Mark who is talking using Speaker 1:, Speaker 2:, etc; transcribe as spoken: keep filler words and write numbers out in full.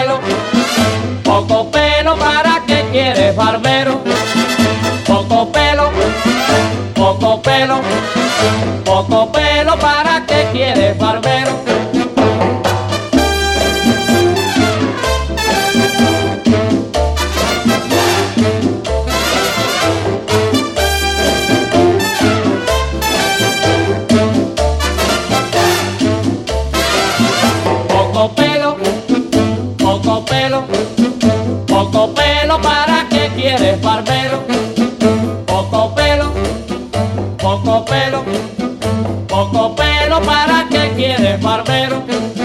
Speaker 1: pelo, poco pelo, ¿para qué quieres barbero? Poco pelo, poco pelo, poco pelo, ¿para qué quieres barbero? Poco pelo, poco pelo, poco pelo, ¿para qué quieres barbero? Poco pelo, poco pelo, poco pelo, ¿para qué quieres barbero?